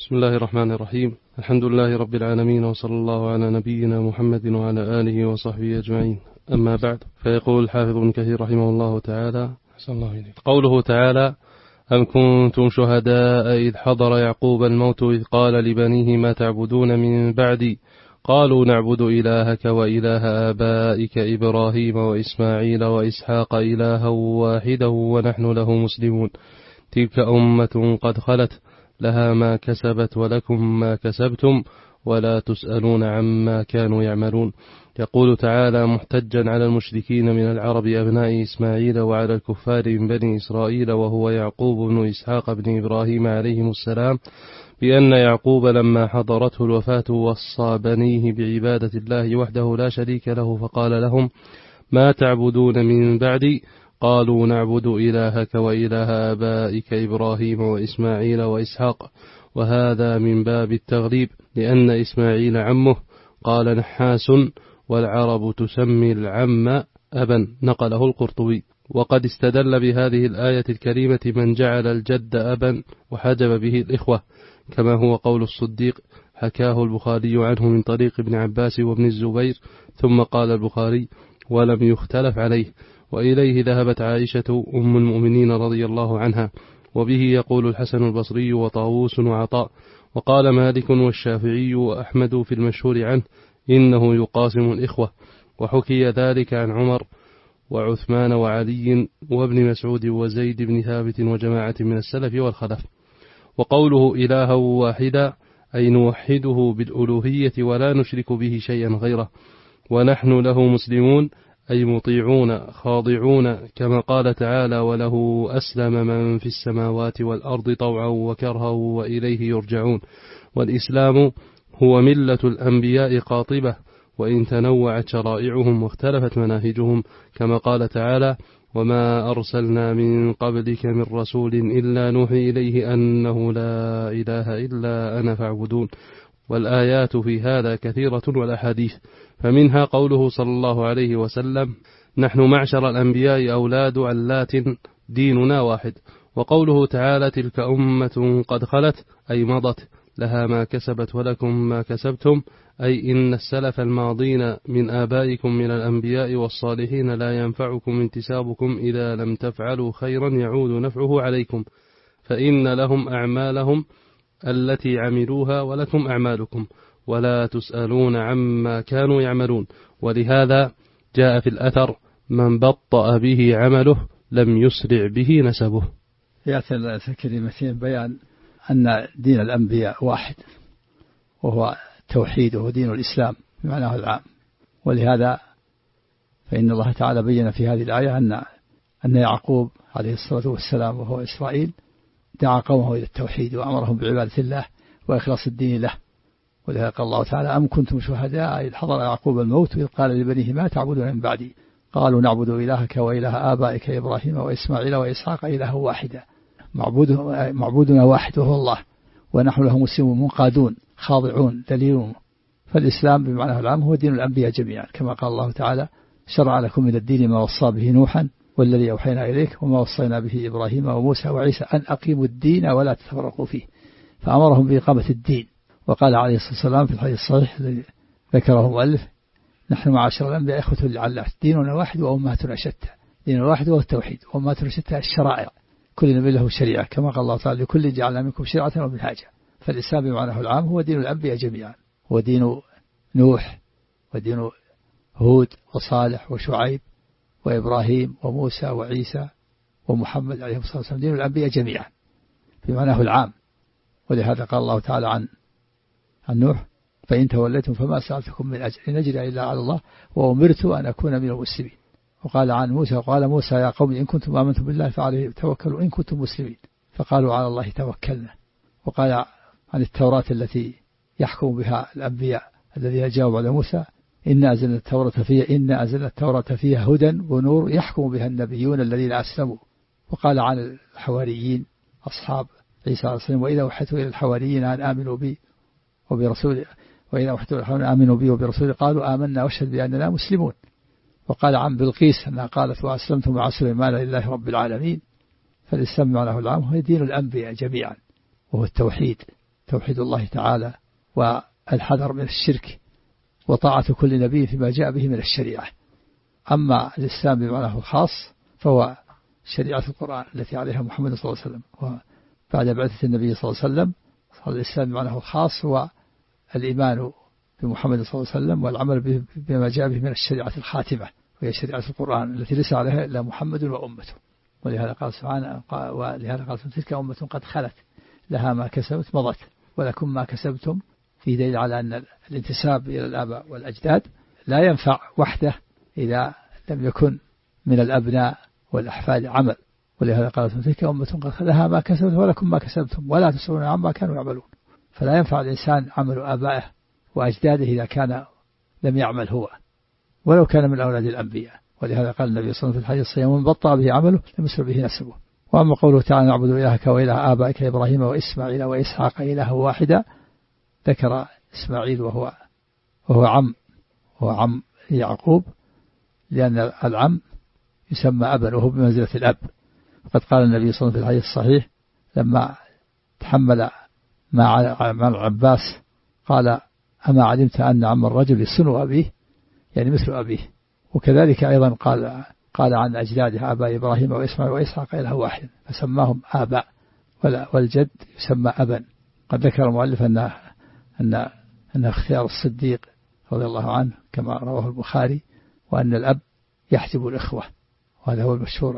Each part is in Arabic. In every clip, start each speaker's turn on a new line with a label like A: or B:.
A: بسم الله الرحمن الرحيم. الحمد لله رب العالمين، وصلى الله على نبينا محمد وعلى آله وصحبه أجمعين. أما بعد، فيقول الحافظ ابن كثير رحمه الله تعالى: قوله تعالى: أم كنتم شهداء إذ حضر يعقوب الموت إذ قال لبنيه ما تعبدون من بعدي قالوا نعبد إلهك وإله آبائك إبراهيم وإسماعيل وإسحاق إلها واحدا ونحن له مسلمون، تلك أمة قد خلت لها ما كسبت ولكم ما كسبتم ولا تسألون عما كانوا يعملون. يقول تعالى محتجا على المشركين من العرب أبناء إسماعيل وعلى الكفار من بني إسرائيل، وهو يعقوب بن إسحاق بن إبراهيم عليهم السلام، بأن يعقوب لما حضرته الوفاة وصى بنيه بعبادة الله وحده لا شريك له، فقال لهم: ما تعبدون من بعدي؟ قالوا نعبد إلهك وإله آبائك إبراهيم وإسماعيل وإسحاق. وهذا من باب التغليب، لأن إسماعيل عمه. قال نحاس: والعرب تسمي العم أبا، نقله القرطبي. وقد استدل بهذه الآية الكريمة من جعل الجد أبا وحجب به الإخوة، كما هو قول الصديق، حكاه البخاري عنه من طريق ابن عباس وابن الزبير. ثم قال البخاري: ولم يختلف عليه. وإليه ذهبت عائشة أم المؤمنين رضي الله عنها، وبه يقول الحسن البصري وطاووس وعطاء. وقال مالك والشافعي وأحمد في المشهور عنه: إنه يقاسم الإخوة. وحكي ذلك عن عمر وعثمان وعلي وابن مسعود وزيد بن ثابت وجماعة من السلف والخلف. وقوله إلها واحدا أي نوحده بالألوهية ولا نشرك به شيئا غيره. ونحن له مسلمون أي مطيعون خاضعون، كما قال تعالى: وله أسلم من في السماوات والأرض طوعا وكرها وإليه يرجعون. والإسلام هو ملة الأنبياء قاطبة، وإن تنوعت شرائعهم واختلفت مناهجهم، كما قال تعالى: وما أرسلنا من قبلك من رسول إلا نوحي إليه أنه لا إله إلا أنا فاعبدون. والآيات في هذا كثيرة والأحاديث، فمنها قوله صلى الله عليه وسلم: نحن معشر الأنبياء أولاد علات ديننا واحد. وقوله تعالى: تلك أمة قد خلت أي مضت، لها ما كسبت ولكم ما كسبتم، أي إن السلف الماضين من آبائكم من الأنبياء والصالحين لا ينفعكم انتسابكم إذا لم تفعلوا خيرا يعود نفعه عليكم، فإن لهم أعمالهم التي عملوها ولكم أعمالكم ولا تسألون عما كانوا يعملون. ولهذا جاء في الأثر: من بطأ به عمله لم يسرع به نسبه.
B: يأتي الآية الكريمتين بيان أن دين الأنبياء واحد، وهو التوحيد، وهو دين الإسلام بمعناه العام. ولهذا فإن الله تعالى بين في هذه الآية أن يعقوب عليه الصلاة والسلام وهو إسرائيل دعا قومه إلى التوحيد وأمرهم بعبادة الله وإخلاص الدين له. ولهذا قال الله تعالى: أم كنتم شهداء إذ حضر يعقوب الموت إذ قال لبنيه ما تعبدون من بعدي قالوا نعبد إلهك وإله آبائك إبراهيم وإسماعيل وإسحاق إله واحدا، معبودنا واحد وهو الله، ونحن له مسلمون منقادون خاضعون دليلون. فالإسلام بمعنى العام هو دين الأنبياء جميعا، كما قال الله تعالى: شرع لكم من الدين ما وصى به نوحا والذي أوحينا إليك وما وصينا به إبراهيم وموسى وعيسى أن أقيموا الدين ولا تتفرقوا فيه، فأمرهم بإقامة الدين. وقال عليه الصلاة والسلام في الحديث الصحيح الذي ذكره المؤلف: نحن معاشر الأنبياء إخوة لعلات، ديننا واحد وأمهاتنا شتى. دين واحد هو التوحيد، وأمهاتنا شتى الشرائع، كل نبي له شريعة، كما قال الله تعالى: لكل جعلنا منكم شريعة ومنهاجا. فالإسلام بمعناه العام هو دين الأنبياء جميعا، هو دين نوح ودين هود وصالح وشعيب وإبراهيم وموسى وعيسى ومحمد عليه الصلاة والسلام، دين الأنبياء جميعا بمعناه العام. ولهذا قال الله تعالى عن نوح: فإن توليتم فما سألتكم من أجر إن أجري إلا على الله وأمرت أن أكون من المسلمين. وقال عن موسى: وقال موسى يا قوم إن كنتم آمنتم بالله فعليه توكلوا إن كنتم مسلمين، فقالوا على الله توكلنا. وقال عن التوراة التي يحكم بها الأنبياء الذي جاوب على موسى: إنا أنزلنا التوراة فيها هدى ونور يحكم بها النبيون الذين أسلموا. وقال عن الحواريين أصحاب عيسى عليه السلام: وإذا وحيت إلى الحواريين أن آمنوا بي وبرسولي قالوا آمنا واشهد بأننا مسلمون. وقال عن بلقيس أنها قالت: وأسلمت مع سليمان لله رب العالمين. فالإسلام معناه العام هو دين الأنبياء جميعا، وهو التوحيد توحيد الله تعالى والحذر من الشرك وطاعة كل نبي فيما جاء به من الشريعة. أما الإسلام بمعناه الخاص فهو شريعة القرآن التي عليها محمد صلى الله عليه وسلم، وبعد بعثة النبي صلى الله عليه وسلم صار الإسلام بمعناه الخاص هو الإيمان بمحمد صلى الله عليه وسلم والعمل بما جاء به من الشريعة الخاتمة، وهي شريعة القرآن التي ليس عليها إلا محمد وأمته. ولهذا قال سبحانه تلك أمة قد خلت لها ما كسبت مضت ولكم ما كسبتم، في دليل على أن الانتساب إلى الآباء والأجداد لا ينفع وحده إذا لم يكن من الأبناء والأحفاد عمل. ولهذا قال تلك أمة قد لها ما كسبت ولكم ما كسبتم ولا تسألون عما كانوا يعملون. فلا ينفع الإنسان عمل آبائه وأجداده إذا كان لم يعمل هو ولو كان من أولاد الأنبياء. ولهذا قال النبي صلى الله عليه وسلم في الحديث الصحيح: من بطأ به عمله لم يسر به نسبه. وأما قوله تعالى: نعبد إلهك وإله آبائك إبراهيم وإسماعيل وإسحاق إله واحدا، ذكر إسماعيل وهو عم يعقوب، لأن العم يسمى أبا وهو بمنزلة الأب. وقد قال النبي صلى الله عليه وسلم في الحديث الصحيح لما تحمل مع العباس قال: أما علمت أن عم الرجل يسن أبيه، يعني مثل أبيه. وكذلك أيضا قال عن أجداده: آباء إبراهيم وإسماعيل وإسحاق إله واحد، فسماهم آباء، والجد يسمى أبا. قد ذكر المؤلف أن اختيار الصديق رضي الله عنه كما رواه البخاري، وأن الأب يحجب الإخوة، وهذا هو المشهور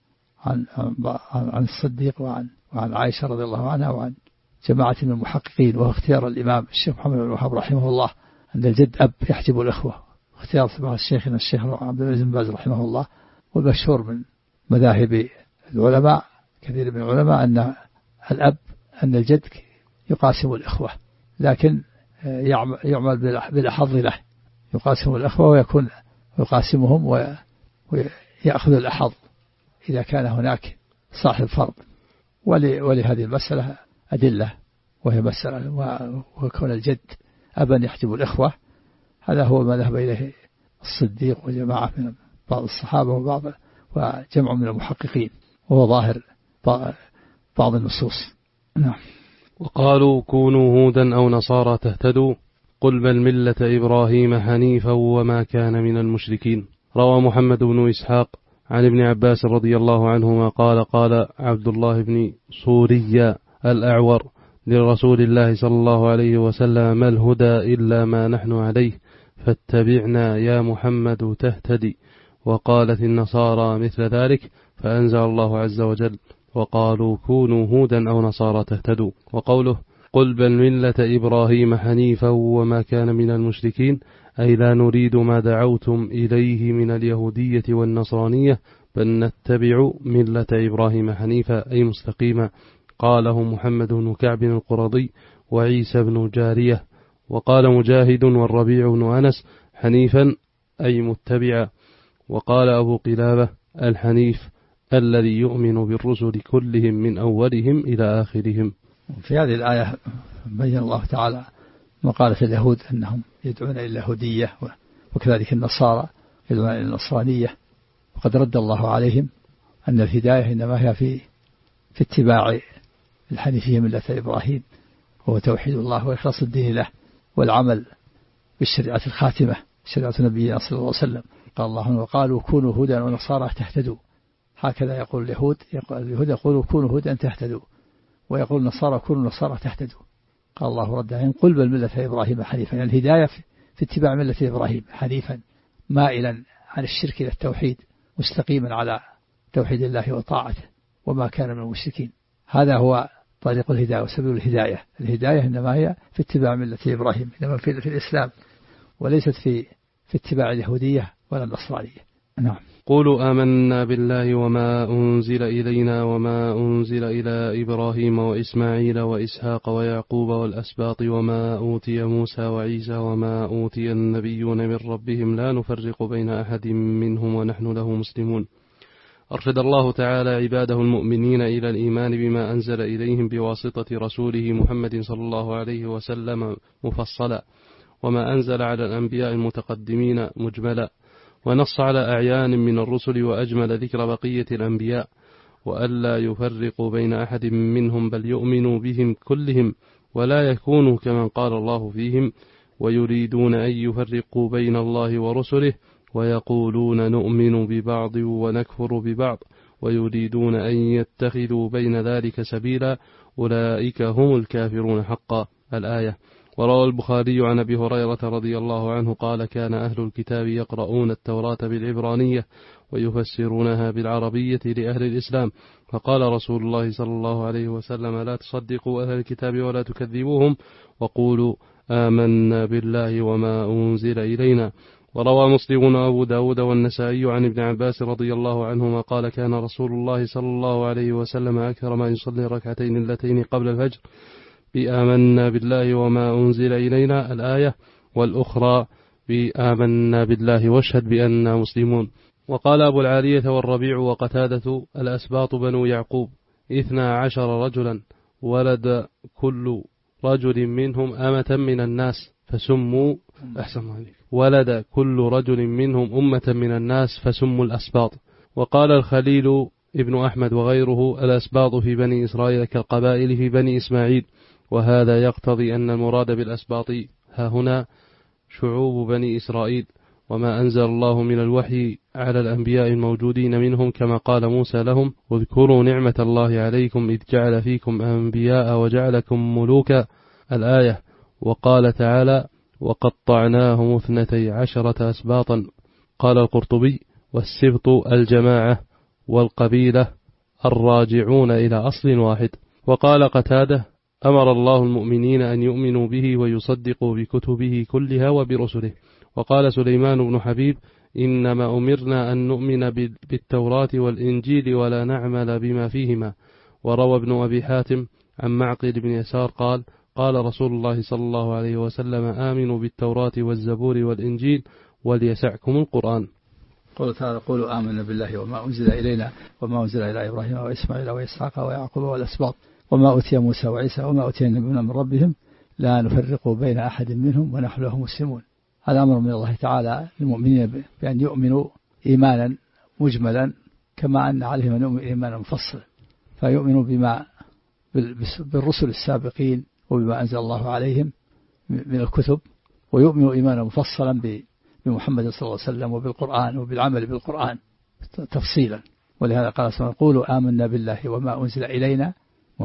B: عن الصديق وعن عائشة رضي الله عنها وعن جماعة من المحققين. وهو اختيار الإمام الشيخ محمد بن الوهاب رحمه الله أن الجد أب يحجب الإخوة، اختيار الشيخ عبد العزيز بن باز رحمه الله. والمشهور من مذاهب العلماء كثير من العلماء أن الجد يقاسم الإخوة، لكن يعمل بالأحظ له، يقاسم الإخوة ويكون يقاسمهم ويأخذ الأحظ إذا كان هناك صاحب فرض. ولهذه المسألة أدلة، وهي مسألة وكون الجد أبا يحجب الإخوة، هذا هو ما ذهب إليه الصديق وجماعة من بعض الصحابة وجمع من المحققين، وهو ظاهر بعض النصوص. نعم.
A: وقالوا كونوا هودا أو نصارى تهتدوا قل بل ملة إبراهيم حنيفا وما كان من المشركين. روى محمد بن إسحاق عن ابن عباس رضي الله عنهما قال عبد الله بن سوريا الأعور لرسول الله صلى الله عليه وسلم: ما الهدى إلا ما نحن عليه فاتبعنا يا محمد تهتدي. وقالت النصارى مثل ذلك، فأنزل الله عز وجل: وقالوا كونوا هودا أو نصارى تهتدوا. وقوله قل بل ملة إبراهيم حنيفا وما كان من المشركين، أي لا نريد ما دعوتم إليه من اليهودية والنصرانية، بل نتبع ملة إبراهيم حنيفا أي مستقيما. قاله محمد بن كعب القرظي وعيسى بن جارية. وقال مجاهد والربيع بن أنس: حنيفا أي متبعا. وقال أبو قلابة: الحنيف الذي يؤمن بالرسل كلهم من أولهم إلى آخرهم.
B: في هذه الآية بين الله تعالى مقالة اليهود أنهم يدعون إلى اليهودية، وكذلك النصارى يدعون إلى النصرانية. وقد رد الله عليهم أن الهداية إنما هي في اتباع الحنيفية ملة إبراهيم، وهو توحيد الله وإخلاص الدين له والعمل بالشريعة الخاتمة شريعة نبينا صلى الله عليه وسلم. قال الله: وقالوا كونوا هودا ونصارى تهتدوا. هكذا يقول اليهود يقولوا كونوا هودا تهتدوا، ويقول النصارى كونوا نصارى تهتدوا. قال الله رد عليهم: قل بل ملة إبراهيم حنيفا، يعني الهداية في اتباع ملة إبراهيم حنيفا مائلا عن الشرك إلى التوحيد، مستقيما على توحيد الله وطاعته وما كان من المشركين. هذا هو طريق الهداية وسبيل الهداية. الهداية إنما هي في اتباع ملة إبراهيم، إنما في الإسلام، وليست في اتباع اليهودية ولا النصرانية. نعم.
A: قولوا آمنا بالله وما أنزل إلينا وما أنزل إلى إبراهيم وإسماعيل وإسحاق ويعقوب والأسباط وما أوتي موسى وعيسى وما أوتي النبيون من ربهم لا نفرق بين أحد منهم ونحن له مسلمون. أرشد الله تعالى عباده المؤمنين إلى الإيمان بما أنزل إليهم بواسطة رسوله محمد صلى الله عليه وسلم مفصلا، وما أنزل على الأنبياء المتقدمين مجملا، ونص على أعيان من الرسل وأجمل ذكر بقية الأنبياء، وألا يفرقوا بين أحد منهم بل يؤمنوا بهم كلهم ولا يكونوا كمن قال الله فيهم ويريدون أن يفرقوا بين الله ورسله ويقولون نؤمن ببعض ونكفر ببعض ويريدون أن يتخذوا بين ذلك سبيلا أولئك هم الكافرون حقا. الآية. وروى البخاري عن أبي هريرة رضي الله عنه قال كان أهل الكتاب يقرؤون التوراة بالعبرانية ويفسرونها بالعربية لأهل الإسلام، فقال رسول الله صلى الله عليه وسلم لا تصدقوا أهل الكتاب ولا تكذبوهم وقولوا آمنا بالله وما أنزل إلينا. وروى مسلم وأبو داود والنسائي عن ابن عباس رضي الله عنهما قال كان رسول الله صلى الله عليه وسلم أكثر ما يصلي ركعتين اللتين قبل الفجر بآمنا بالله وما أنزل إلينا الآية، والأخرى بآمنا بالله واشهد بأننا مسلمون. وقال أبو العالية والربيع وقتادة الأسباط بنو يعقوب 12 رجلا ولد كل رجل منهم أمة من الناس فسموا ولد كل رجل منهم أمة من الناس فسموا الأسباط. وقال الخليل ابن أحمد وغيره الأسباط في بني إسرائيل كالقبائل في بني إسماعيل، وهذا يقتضي أن المراد بالأسباط ها هنا شعوب بني إسرائيل وما أنزل الله من الوحي على الأنبياء الموجودين منهم، كما قال موسى لهم واذكروا نعمة الله عليكم إذ جعل فيكم أنبياء وجعلكم ملوكا الآية. وقال تعالى وقطعناهم 12 أسباطا. قال القرطبي والسبط الجماعة والقبيلة الراجعون إلى أصل واحد. وقال قتادة أمر الله المؤمنين أن يؤمنوا به ويصدقوا بكتبه كلها وبرسله. وقال سليمان بن حبيب إنما أمرنا أن نؤمن بالتوراة والإنجيل ولا نعمل بما فيهما. وروى ابن أبي حاتم عن معقل بن يسار قال قال رسول الله صلى الله عليه وسلم آمنوا بالتوراة والزبور والإنجيل وليسعكم القرآن.
B: قال تعالى قولوا آمنا بالله وما أنزل إلينا وما أنزل إلى إبراهيم وإسماعيل وإسحاق ويعقوب والأسباط وما أوتي موسى وعيسى وما أوتي النبيون من ربهم لا نفرق بين أحد منهم ونحن له مسلمون. هذا أمر من الله تعالى للمؤمنين بأن يؤمنوا إيمانا مجملا كما أن عليهم أن يؤمنوا إيمانا مفصلا، فيؤمنوا بما بالرسل السابقين وبما أنزل الله عليهم من الكتب، ويؤمنوا إيمانا مفصلا بمحمد صلى الله عليه وسلم وبالقرآن وبالعمل بالقرآن تفصيلا. ولهذا قال سبحانه قولوا آمنا بالله وما أنزل إلينا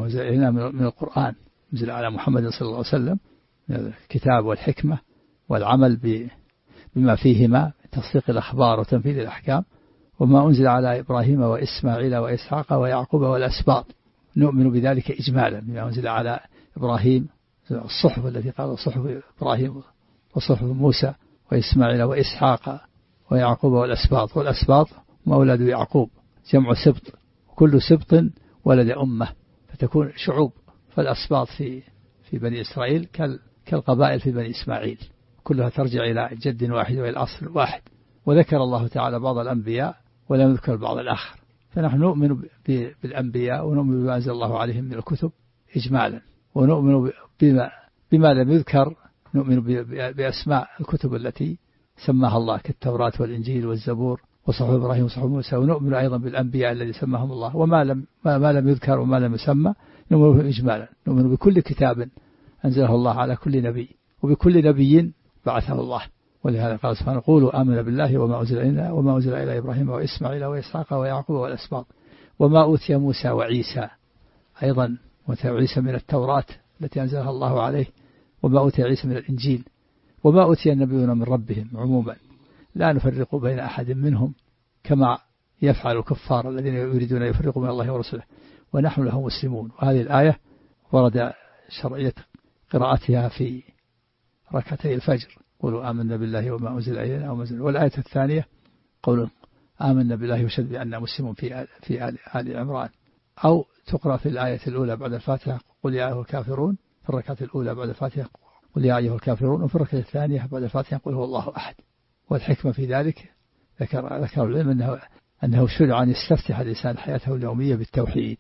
B: من القرآن أنزل على محمد صلى الله عليه وسلم من الكتاب والحكمة والعمل بما فيهما تصديق الأخبار وتنفيذ الأحكام، وما أنزل على إبراهيم وإسماعيل وإسحاق ويعقوب والأسباط نؤمن بذلك إجمالا بما أنزل على إبراهيم الصحف التي قال صحف إبراهيم وصحف موسى وإسماعيل وإسحاق ويعقوب والأسباط. والأسباط أولاد يعقوب جمع سبط، كل سبط ولد أمة فتكون شعوب، فالأسباط في بني إسرائيل كالقبائل في بني إسماعيل كلها ترجع إلى جد واحد وإلى أصل واحد. وذكر الله تعالى بعض الأنبياء ولم يذكر بعض الآخر، فنحن نؤمن بالأنبياء ونؤمن بما أنزل الله عليهم من الكتب إجمالا، ونؤمن بما لم يذكر نؤمن بأسماء الكتب التي سماها الله كالتوراة والإنجيل والزبور وصحف إبراهيم وصحف موسى، ونؤمن أيضا بالأنبياء الذي سماهم الله، وما لم يذكر وما لم يسمى نؤمن به إجمالا. نؤمن بكل كتاب أنزله الله على كل نبي وبكل نبي بعثه الله. ولهذا قال سبحانه قولوا آمنا بالله وما أنزل إلينا وما أنزل إلى إبراهيم وإسماعيل وإسحاق ويعقوب والأسباط وما أوتي موسى وعيسى، أيضا أوتي عيسى من التوراة التي أنزلها الله عليه، وما أوتي عيسى من الإنجيل، وما أوتي النبيون من ربهم عموما لا نفرق بين أحد منهم كما يفعل الكفار الذين يريدون أن يفرقوا بين الله ورسوله ونحن له مسلمون. وهذه الآية ورد شرعية قراءتها في ركعتي الفجر قولوا آمنا بالله وما أنزل إلينا وما أنزل. والآية الثانية قولوا آمنا بالله وشهد بأننا مسلمون في آل عمران، أو تقرأ في الآية الأولى بعد الفاتحة قل يا أيها الكافرون، في الركعة الأولى بعد الفاتحة قل يا أيها الكافرون، وفي الركعة الثانية بعد الفاتحة قل هو الله أحد. والحكمة في ذلك ذكر العلم أنه شرع أن يستفتح الإنسان حياته اليومية بالتوحيد.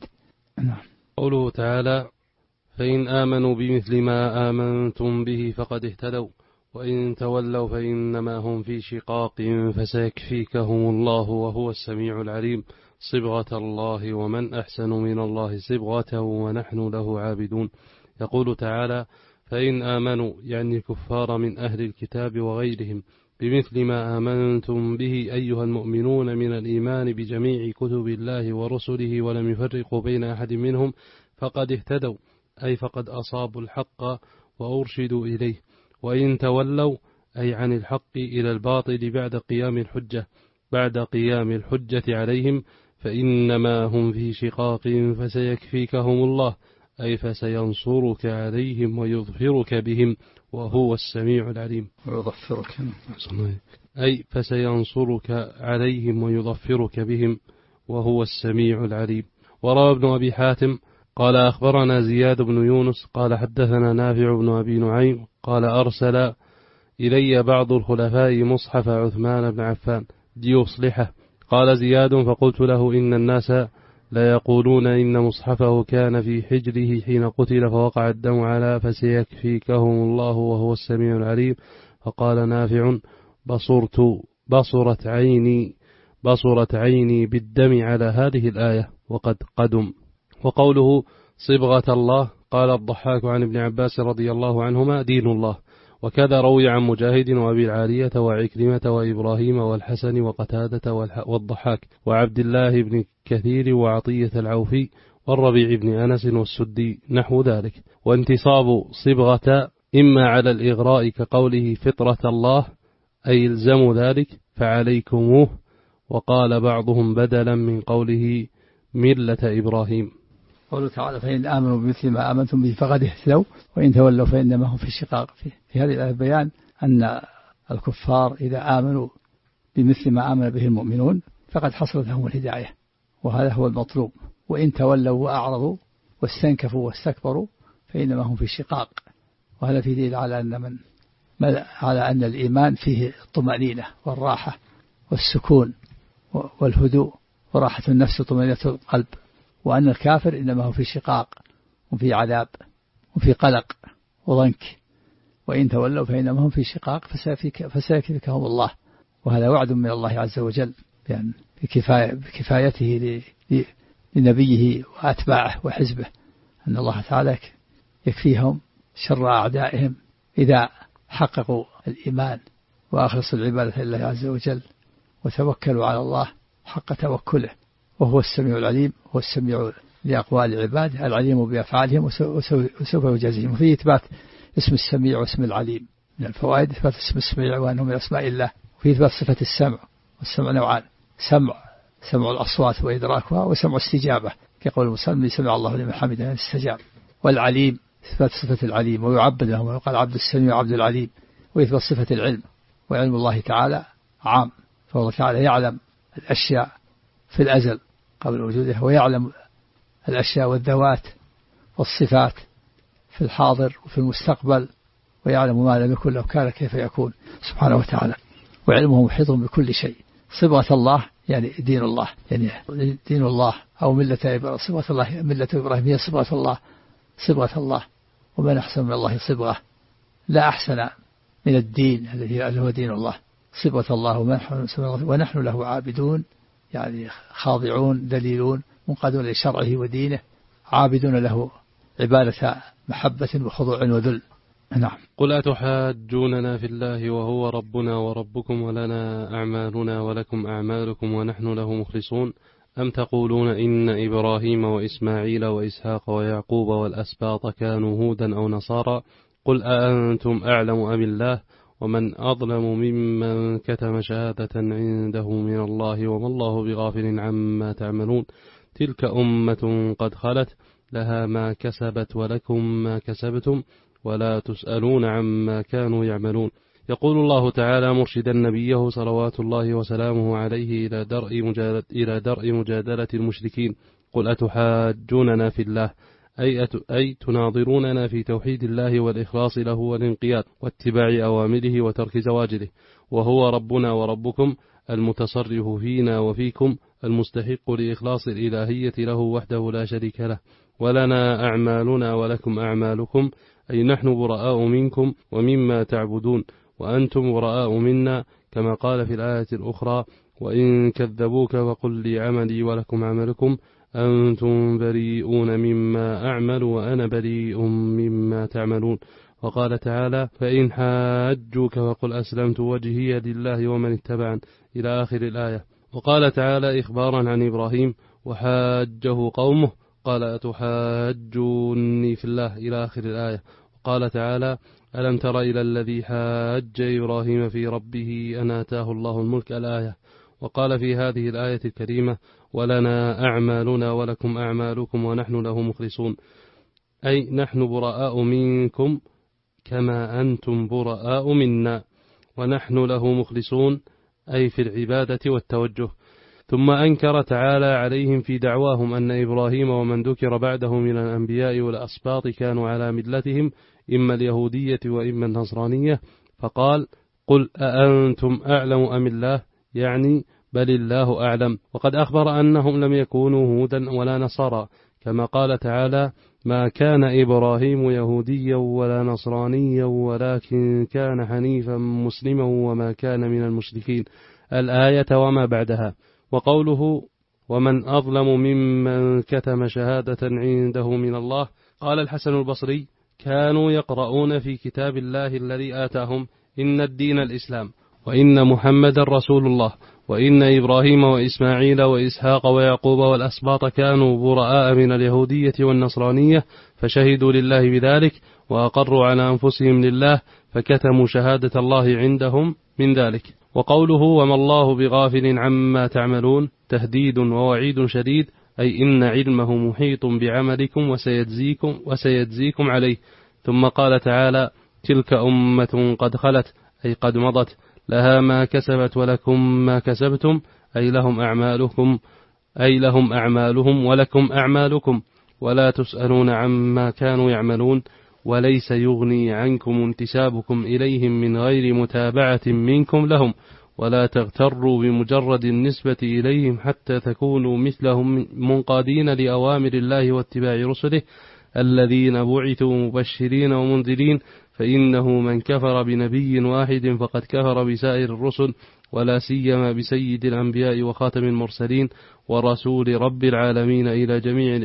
A: قوله تعالى فإن آمنوا بمثل ما آمنتم به فقد اهتدوا وإن تولوا فإنما هم في شقاق فسيكفيكهم الله وهو السميع العليم. صبغة الله ومن أحسن من الله صبغة ونحن له عابدون. يقول تعالى: فإن آمنوا يعني الكفار من أهل الكتاب وغيرهم بمثل ما آمنتم به أيها المؤمنون من الإيمان بجميع كتب الله ورسله ولم يفرقوا بين أحد منهم فقد اهتدوا، أي فقد أصابوا الحق وأرشدوا إليه. وإن تولوا أي عن الحق إلى الباطل بعد قيام الحجة عليهم فإنما هم في شقاق فسيكفيكهم الله، أي فسينصرك عليهم ويظفرك بهم وهو السميع العليم. أي فسينصرك عليهم ويظفرك بهم وهو السميع العليم. وروى ابن أبي حاتم قال: أخبرنا زياد بن يونس قال: حدثنا نافع بن أبي نعيم قال: أرسل إلي بعض الخلفاء مصحف عثمان بن عفان ليصلحه. قال زياد: فقلت له: إن الناس لا يقولون إن مصحفه كان في حجره حين قتل فوقع الدم على فسيكفيكهم الله وهو السميع العليم. فقال نافع: بصرت عيني بالدم على هذه الآية وقد قدم. وقوله صبغة الله قال الضحاك عن ابن عباس رضي الله عنهما: دين الله. وكذا روي عن مجاهد وأبي العالية وعكرمة وإبراهيم والحسن وقتادة والضحاك وعبد الله بن كثير وعطية العوفي والربيع بن أنس والسدي نحو ذلك. وانتصاب صبغة إما على الإغراء كقوله فطرة الله أي الزموا ذلك فعليكموه، وقال بعضهم بدلا من قوله ملة إبراهيم.
B: قوله تعالى: فإن آمنوا بمثل ما آمنتم به فقد اهتدوا وإن تولوا فإنما هم في شقاق. في هذه الآية بيان أن الكفار إذا آمنوا بمثل ما آمن به المؤمنون فقد حصلت لهم الهداية، وهذا هو المطلوب. وإن تولوا وأعرضوا واستنكفوا واستكبروا فإنما هم في شقاق. وهذا في دليل على أن الإيمان فيه الطمأنينة والراحة والسكون والهدوء وراحة النفس وطمأنينة القلب، وأن الكافر إنما هو في شقاق وفي عذاب وفي قلق وضنك. وإن تولوا فإنما هم في شقاق فسيكفيكهم الله. وهذا وعد من الله عز وجل يعني بكفايته لنبيه وأتباعه وحزبه، أن الله تعالى يكفيهم شر أعدائهم إذا حققوا الإيمان وأخلصوا العبادة لله عز وجل وتوكلوا على الله حق توكله، وهو السميع العليم، هو السميع لأقوال عباده العليم بأفعالهم وسوف يجازيهم. وفيه إثبات اسم السميع واسم العليم. من الفوائد إثبات اسم السميع وأنه من أسماء الله. وفيه إثبات صفة السمع، والسمع نوعان: سمع الأصوات وإدراكها، وسمع استجابة كقول المصلي سمع الله لمن حمده استجاب. والعليم إثبات صفة العليم، ويعبد له ويقال عبد السميع وعبد العليم. وإثبات صفة العلم، وعلم الله تعالى عام، فالله تعالى يعلم الأشياء في الأزل قبل وجودها، ويعلم الأشياء والذوات والصفات في الحاضر وفي المستقبل، ويعلم ما لم يكن لو كان كيف يكون سبحانه وتعالى، وعلمه محيط بكل شيء. صبغة الله يعني دين الله، يعني دين الله أو ملة إبراهيم. صبغة الله ملة إبراهيم هي صبغة الله، ومن أحسن من الله صبغة. لا أحسن من الدين الذي هو دين الله. صبغة الله ونحن له عابدون، يعني خاضعون ذليلون منقادون لشرعه ودينه، عابدون له عبادة محبة وخضوع وذل. نعم.
A: قل أتحاجوننا في الله وهو ربنا وربكم ولنا أعمالنا ولكم أعمالكم ونحن له مخلصون، أم تقولون إن إبراهيم وإسماعيل وإسحاق ويعقوب والأسباط كانوا هودا أو نصارى؟ قل أأنتم أعلم أم الله؟ ومن أظلم ممن كتم شهادة عنده من الله وما الله بغافل عما تعملون. تلك أمة قد خلت لها ما كسبت ولكم ما كسبتم ولا تسألون عما كانوا يعملون. يقول الله تعالى مرشدا نبيه صلوات الله وسلامه عليه إلى درء مجادلة المشركين: قل أتحاجوننا في الله، أي تناظروننا في توحيد الله والإخلاص له والانقياد واتباع أوامره وترك زواجره، وهو ربنا وربكم المتصرف فينا وفيكم المستحق لإخلاص الإلهية له وحده لا شريك له. ولنا أعمالنا ولكم أعمالكم، أي نحن براء منكم ومما تعبدون، وأنتم براء منا، كما قال في الآية الأخرى: وإن كذبوك فقل لي عملي ولكم عملكم، أنتم بريئون مما أعمل وأنا بريء مما تعملون. وقال تعالى فإن حاجوك فقل أسلمت وجهي لله ومن اتبعن إلى آخر الآية. وقال تعالى إخبارا عن إبراهيم وحاجه قومه قال أتحاجوني في الله إلى آخر الآية. وقال تعالى ألم تر إلى الذي حاج إبراهيم في ربه أن آتاه الله الملك الآية. وقال في هذه الآية الكريمة ولنا أعمالنا ولكم أعمالكم ونحن له مخلصون، أي نحن براء منكم كما أنتم براء منا، ونحن له مخلصون أي في العبادة والتوجه. ثم أنكر تعالى عليهم في دعواهم أن إبراهيم ومن ذكر بعده من الأنبياء والأسباط كانوا على ملتهم إما اليهودية وإما النصرانية، فقال قل أأنتم أعلم أم الله، يعني بل الله أعلم. وقد أخبر أنهم لم يكونوا هودا ولا نصارى، كما قال تعالى ما كان إبراهيم يهوديا ولا نصرانيا ولكن كان حنيفا مسلما وما كان من المشركين، الآية وما بعدها. وقوله ومن أظلم ممن كتم شهادة عنده من الله، قال الحسن البصري كانوا يقرؤون في كتاب الله الذي آتاهم إن الدين الإسلام وإن محمد رسول الله وإن إبراهيم وإسماعيل وإسحاق ويعقوب والأسباط كانوا براء من اليهودية والنصرانية، فشهدوا لله بذلك وأقروا على أنفسهم لله فكتموا شهادة الله عندهم من ذلك. وقوله وما الله بغافل عما تعملون تهديد ووعيد شديد، أي إن علمه محيط بعملكم وسيجزيكم عليه. ثم قال تعالى تلك أمة قد خلت، أي قد مضت، لها ما كسبت ولكم ما كسبتم، أي لهم أعمالهم ولكم أعمالكم ولا تسألون عما كانوا يعملون. وليس يغني عنكم انتسابكم إليهم من غير متابعة منكم لهم، ولا تغتروا بمجرد النسبة إليهم حتى تكونوا مثلهم منقادين لأوامر الله واتباع رسله الذين بعثوا مبشرين ومنذرين، فإنه من كفر بنبي واحد فقد كفر بسائر الرسل، ولا سيما بسيد الأنبياء وخاتم المرسلين ورسول رب العالمين إلى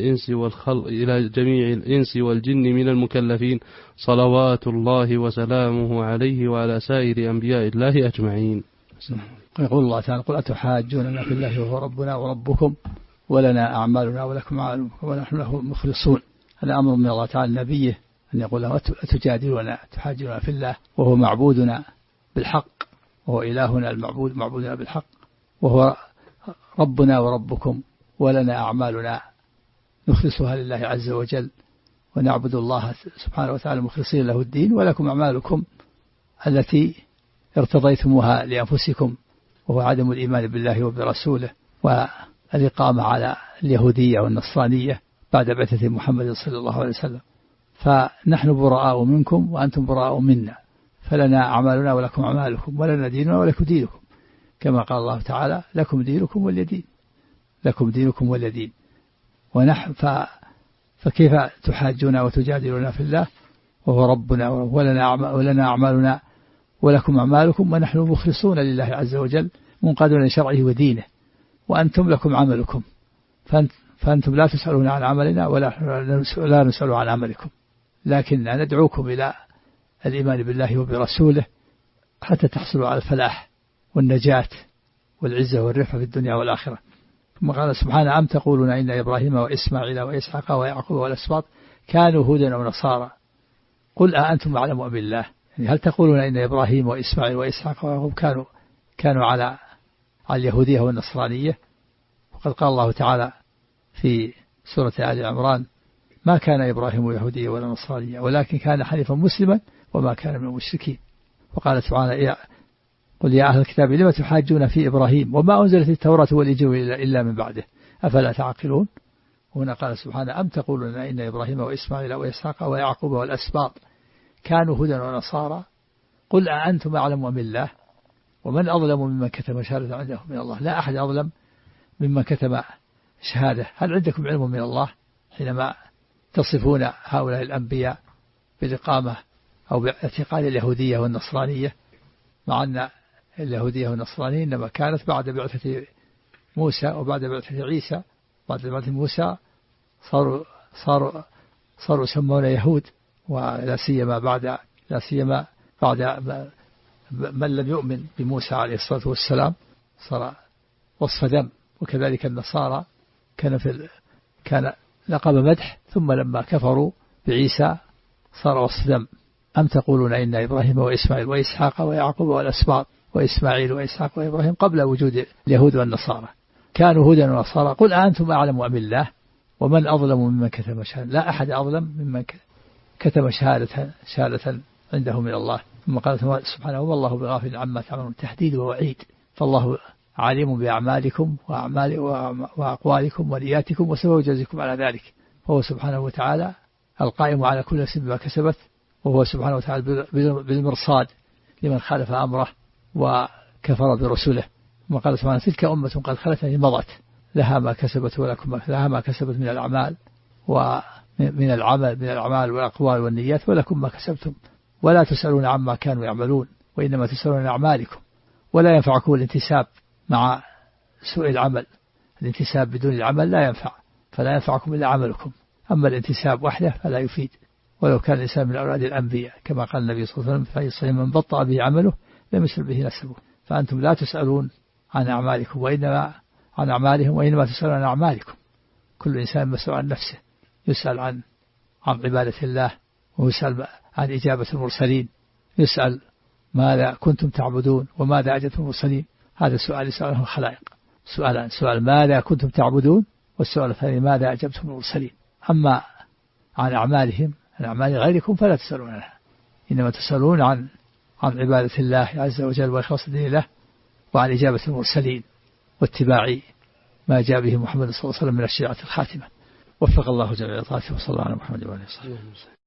A: جميع الإنس والجن من المكلفين، صلوات الله وسلامه عليه وعلى سائر أنبياء الله أجمعين.
B: يقول الله تعالى قل أتحاجوننا في الله وهو ربنا وربكم ولنا أعمالنا ولكم أعمالكم ونحن له مخلصون. هذا أمر من الله تعالى نبيه أن يقول له أتجادلنا تحاجوننا في الله وهو معبودنا بالحق، وهو إلهنا المعبود معبودنا بالحق، وهو ربنا وربكم ولنا أعمالنا نخلصها لله عز وجل ونعبد الله سبحانه وتعالى مخلصين له الدين، ولكم أعمالكم التي ارتضيتموها لأنفسكم، وهو عدم الإيمان بالله وبرسوله والإقامة على اليهودية والنصرانية بعد بعثة محمد صلى الله عليه وسلم. فنحن براء منكم وأنتم براء منا، فلنا أعمالنا ولكم أعمالكم ولنا ديننا ولكم دينكم، كما قال الله تعالى لكم دينكم ولي دين، لكم دينكم ولي دين. فكيف تحاجون وتجادلون في الله وهو ربنا ولنا أعمالنا ولكم أعمالكم ونحن مخلصون لله عز وجل منقادون لشرعه ودينه، وأنتم لكم عملكم، فأنتم لا تسألون عن عملنا ولا نسأل عن عملكم، لكن ندعوكم إلى الإيمان بالله وبرسوله حتى تحصلوا على الفلاح والنجاة والعزة والرفعة في الدنيا والآخرة. ثم قال سبحانه أم تقولون إن إبراهيم وإسماعيل وإسحاق ويعقوب والأسباط كانوا هودا أو نصارى، قل أأنتم أعلم أم الله، يعني هل تقولون إن إبراهيم وإسماعيل وإسحاق ويعقوب كانوا على اليهودية والنصرانية؟ وقد قال الله تعالى في سورة آل عمران ما كان إبراهيم يهوديا ولا نصرانيا ولكن كان حنيفا مسلما وما كان من المشركين. وقال سبحانه قل يا أهل الكتاب لم تحاجون في إبراهيم وما أنزلت التوراة والإنجيل إلا من بعده أفلا تعقلون. وهنا قال سبحانه أم تقولون إن إبراهيم وإسماعيل وإسحاق ويعقوب والأسباط كانوا هدى ونصارى، قل أأنتم أعلم أم الله ومن أظلم ممن كتم شهادة عنده من الله، لا أحد أظلم ممن كتم شهادة. هل عندكم علم من الله حينما تصفون هؤلاء الأنبياء بالإقامة أو باعتقاد اليهودية والنصرانية، مع أن اليهودية والنصرانية إنما كانت بعد بعثة موسى وبعد بعثة عيسى بعد موسى صاروا يسمون يهود، ولا سيما بعد من لم يؤمن بموسى عليه الصلاة والسلام صار وصف ذم. وكذلك النصارى كان لقب مدح، ثم لما كفروا بعيسى صار وصف ذم. أم تقولون إن إبراهيم وإسماعيل وإسحاق ويعقوب والأسباط وإسماعيل وإسحاق وإبراهيم قبل وجود اليهود والنصارى كانوا هودا ونصارى قل أنتم أعلم أم الله ومن أظلم ممن كتم شهادة. لا أحد أظلم ممن كتم شهادة عنده من الله. ثم قال سبحانه والله بغافل عما تعملون، تحديد ووعيد. فالله عالم بأعمالكم وأقوالكم ونياتكم وسوف يجازيكم على ذلك. فهو سبحانه وتعالى القائم على كل نفس بما كسبت، وهو سبحانه وتعالى بالمرصاد لمن خالف أمره وكفر برسله. وقال سبحانه تلك أمة قد خلت مضت لها ما كسبت ولكم لها ما كسبت من الأعمال من الأعمال والأقوال والنيات ولكم ما كسبتم ولا تسألون عما كانوا يعملون وإنما تسألون عن أعمالكم. ولا ينفعكم الانتساب مع سوء العمل، الانتساب بدون العمل لا ينفع، فلا ينفعكم إلا عملكم. أما الانتساب وحده فلا يفيد، ولو كان الإنسان من أولاد الأنبياء كما قال النبي صلى الله عليه وسلم من بطأ به عمله لم يسر به نسبه. فأنتم لا تسألون عن أعمالكم وإنما عن أعمالهم وإنما تسألون عن أعمالكم. كل إنسان مسؤول عن نفسه، يسأل عن عبادة الله، ويسأل عن إجابة المرسلين، يسأل ماذا كنتم تعبدون وماذا أجبتم المرسلين. هذا السؤال يسأله الخلائق، سؤال ماذا كنتم تعبدون، والسؤال الثاني ماذا أجبتم المرسلين. أما عن أعمالهم عن أعمال غيركم فلا تسألون عنها، إنما تسألون عن عبادة الله عز وجل وإخلاص الدين له، وعن إجابة المرسلين واتباع ما جاء به محمد صلى الله عليه وسلم من الشريعة الخاتمة. وفق الله جميع طاعته وصلى الله على محمد وعلى آله وصحبه.